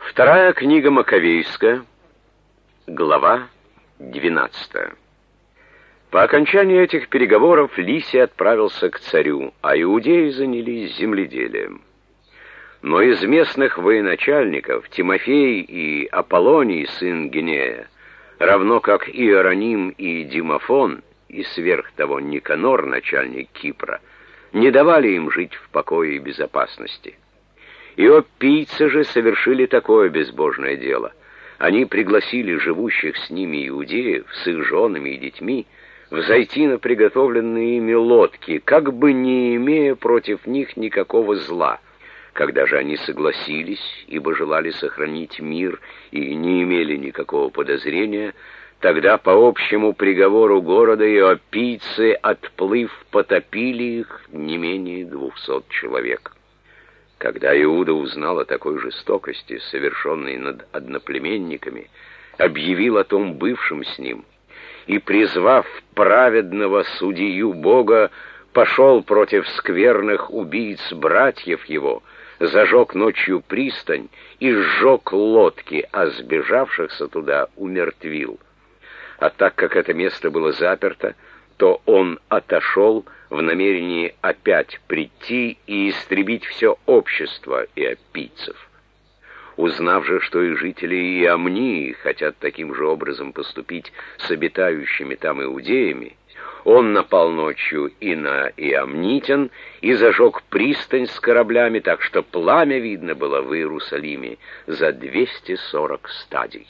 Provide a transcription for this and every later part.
Вторая книга Маковейская, глава 12. По окончании этих переговоров Лисий отправился к царю, а иудеи занялись земледелием. Но из местных военачальников Тимофей и Аполлоний, сын Гинея, равно как Иероним и Димофон, и сверх того Никанор, начальник Кипра, не давали им жить в покое и безопасности. Иоппийцы же совершили такое безбожное дело. Они пригласили живущих с ними иудеев, с их женами и детьми, взойти на приготовленные ими лодки, как бы не имея против них никакого зла. Когда же они согласились, ибо желали сохранить мир и не имели никакого подозрения, тогда по общему приговору города иоппийцы, отплыв, потопили их не менее 200 человек. Когда Иуда узнал о такой жестокости, совершенной над одноплеменниками, объявил о том бывшим с ним, и, призвав праведного судью Бога, пошел против скверных убийц братьев его, зажег ночью пристань и сжег лодки, а сбежавшихся туда умертвил. А так как это место было заперто, то он отошел в намерении опять прийти и истребить все общество иоппийцев. Узнав же, что и жители Иамнии хотят таким же образом поступить с обитающими там иудеями, он напал ночью и на иамнитян и зажег пристань с кораблями, так что пламя видно было в Иерусалиме за 240 стадий.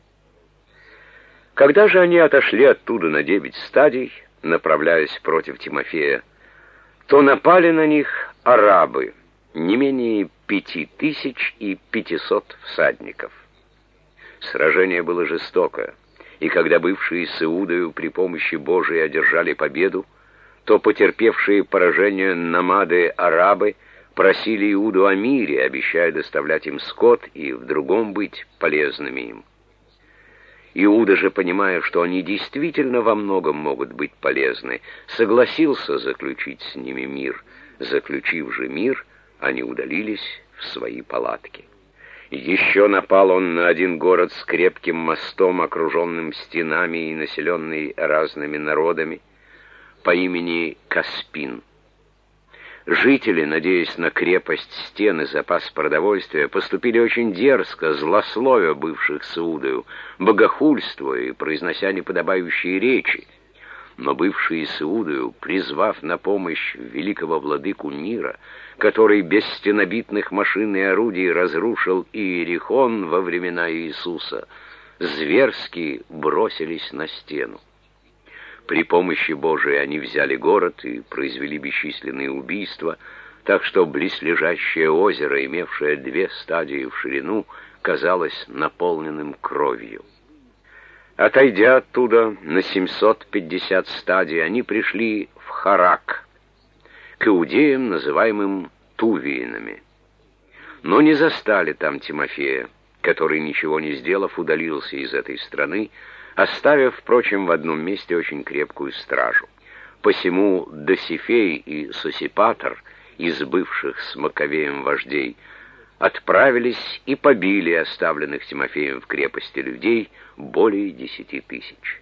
Когда же они отошли оттуда на 9 стадий, направляясь против Тимофея, то напали на них арабы, не менее 5500 всадников. Сражение было жестокое, и когда бывшие с Иудою при помощи Божией одержали победу, то потерпевшие поражение намады-арабы просили Иуду о мире, обещая доставлять им скот и в другом быть полезными им. Иуда же, понимая, что они действительно во многом могут быть полезны, согласился заключить с ними мир. Заключив же мир, они удалились в свои палатки. Еще напал он на один город с крепким мостом, окруженным стенами и населенный разными народами, по имени Каспин. Жители, надеясь на крепость стен и запас продовольствия, поступили очень дерзко, злословя бывших с Иудою, богохульствуя и произнося неподобающие речи. Но бывшие с Иудою, призвав на помощь великого владыку мира, который без стенобитных машин и орудий разрушил Иерихон во времена Иисуса, зверски бросились на стену. При помощи Божией они взяли город и произвели бесчисленные убийства, так что близлежащее озеро, имевшее 2 стадии в ширину, казалось наполненным кровью. Отойдя оттуда на 750 стадий, они пришли в Харак, к иудеям, называемым Тувиинами. Но не застали там Тимофея, который, ничего не сделав, удалился из этой страны, оставив, впрочем, в одном месте очень крепкую стражу. Посему Досифей и Сосипатр, из бывших с Маковеем вождей, отправились и побили оставленных Тимофеем в крепости людей более 10 000.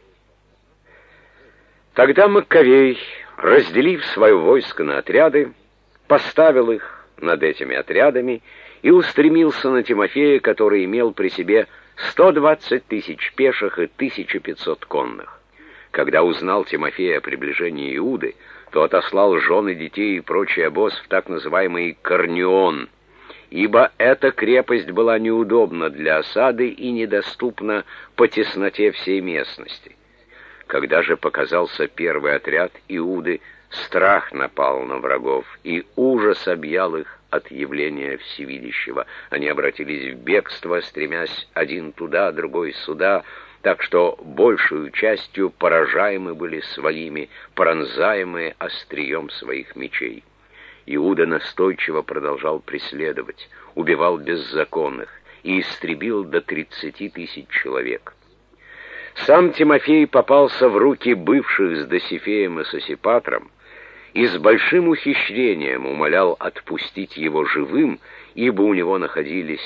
Тогда Маковей, разделив свое войско на отряды, поставил их над этими отрядами и устремился на Тимофея, который имел при себе 120 000 пеших и 1500 конных. Когда узнал Тимофей о приближении Иуды, то отослал жен и детей и прочий обоз в так называемый Корнион, ибо эта крепость была неудобна для осады и недоступна по тесноте всей местности. Когда же показался первый отряд Иуды, страх напал на врагов, и ужас объял их от явления Всевидящего. Они обратились в бегство, стремясь один туда, другой сюда, так что большую частью поражаемы были своими, пронзаемые острием своих мечей. Иуда настойчиво продолжал преследовать, убивал беззаконных и истребил до 30 000 человек. Сам Тимофей попался в руки бывших с Досифеем и Сосипатром, и с большим ухищрением умолял отпустить его живым, ибо у него находились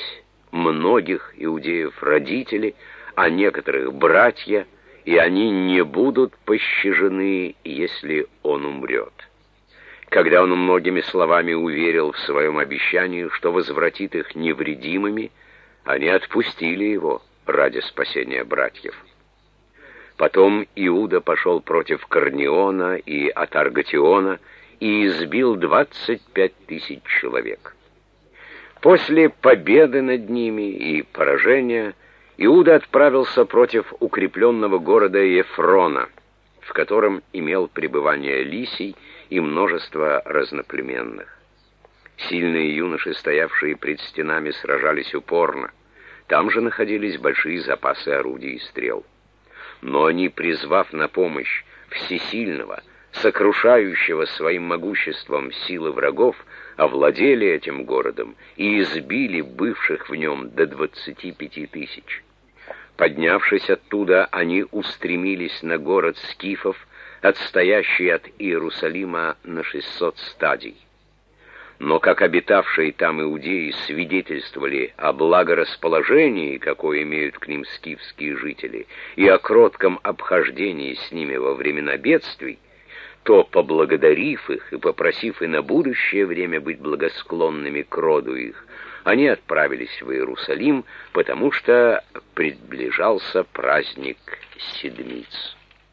многих иудеев родители, а некоторых братья, и они не будут пощажены, если он умрет. Когда он многими словами уверил в своем обещании, что возвратит их невредимыми, они отпустили его ради спасения братьев. Потом Иуда пошел против Корнеона и Атаргатиона и избил 25 тысяч человек. После победы над ними и поражения Иуда отправился против укрепленного города Ефрона, в котором имел пребывание Лисий и множество разноплеменных. Сильные юноши, стоявшие пред стенами, сражались упорно. Там же находились большие запасы орудий и стрел. Но они, призвав на помощь всесильного, сокрушающего своим могуществом силы врагов, овладели этим городом и избили бывших в нем до 25 тысяч. Поднявшись оттуда, они устремились на город скифов, отстоящий от Иерусалима на 600 стадий. Но как обитавшие там иудеи свидетельствовали о благорасположении, какое имеют к ним скифские жители, и о кротком обхождении с ними во времена бедствий, то, поблагодарив их и попросив и на будущее время быть благосклонными к роду их, они отправились в Иерусалим, потому что приближался праздник Седмиц.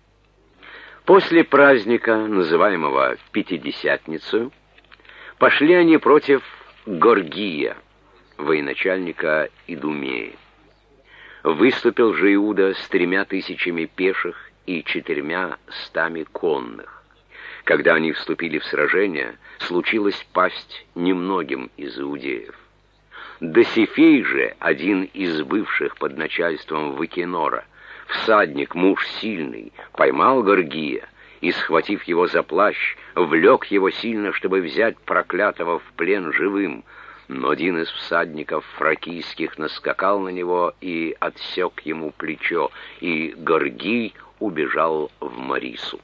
После праздника, называемого Пятидесятницей, пошли они против Горгия, военачальника Идумеи. Выступил же Иуда с 3000 пеших и 400 конных. Когда они вступили в сражение, случилось пасть немногим из иудеев. Досифей же, один из бывших под начальством Вакинора, всадник, муж сильный, поймал Горгия и, схватив его за плащ, влек его сильно, чтобы взять проклятого в плен живым. Но один из всадников фракийских наскакал на него и отсек ему плечо, и Горгий убежал в Марису.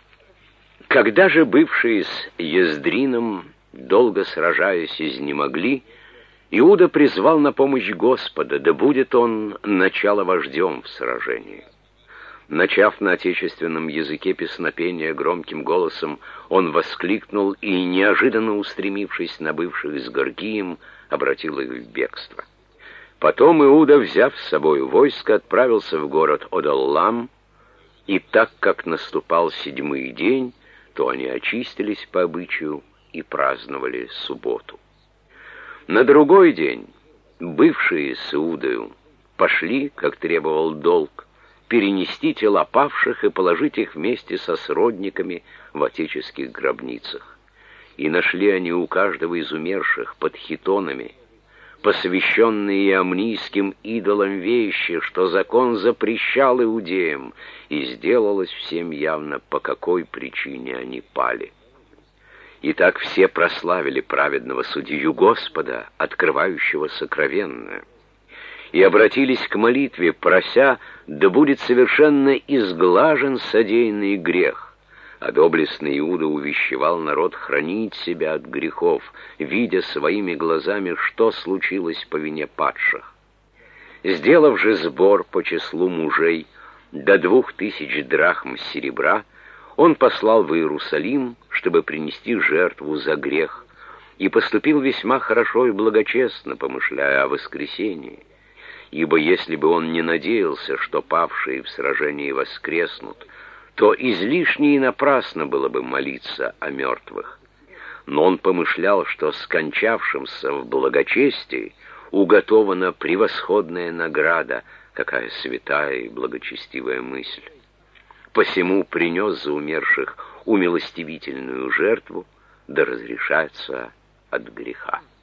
Когда же бывшие с Ездрином, долго сражаясь, изнемогли, Иуда призвал на помощь Господа, да будет он начало вождем в сражении. Начав на отечественном языке песнопения громким голосом, он воскликнул и, неожиданно устремившись на бывших с Горгием, обратил их в бегство. Потом Иуда, взяв с собой войско, отправился в город Одаллам, и так как наступал 7-й день, то они очистились по обычаю и праздновали субботу. На другой день бывшие с Иудою пошли, как требовал долг, перенести тела павших и положить их вместе со сродниками в отеческих гробницах. И нашли они у каждого из умерших под хитонами посвященные иамнийским идолам вещи, что закон запрещал иудеям, и сделалось всем явно, по какой причине они пали. И так все прославили праведного судью Господа, открывающего сокровенное, и обратились к молитве, прося, да будет совершенно изглажен содеянный грех. А доблестный Иуда увещевал народ хранить себя от грехов, видя своими глазами, что случилось по вине падших. Сделав же сбор по числу мужей до 2000 драхм серебра, он послал в Иерусалим, чтобы принести жертву за грех, и поступил весьма хорошо и благочестно, помышляя о воскресении. Ибо если бы он не надеялся, что павшие в сражении воскреснут, то излишне и напрасно было бы молиться о мертвых. Но он помышлял, что скончавшимся в благочестии уготована превосходная награда, какая святая и благочестивая мысль. Посему принес за умерших умилостивительную жертву, да разрешается от греха.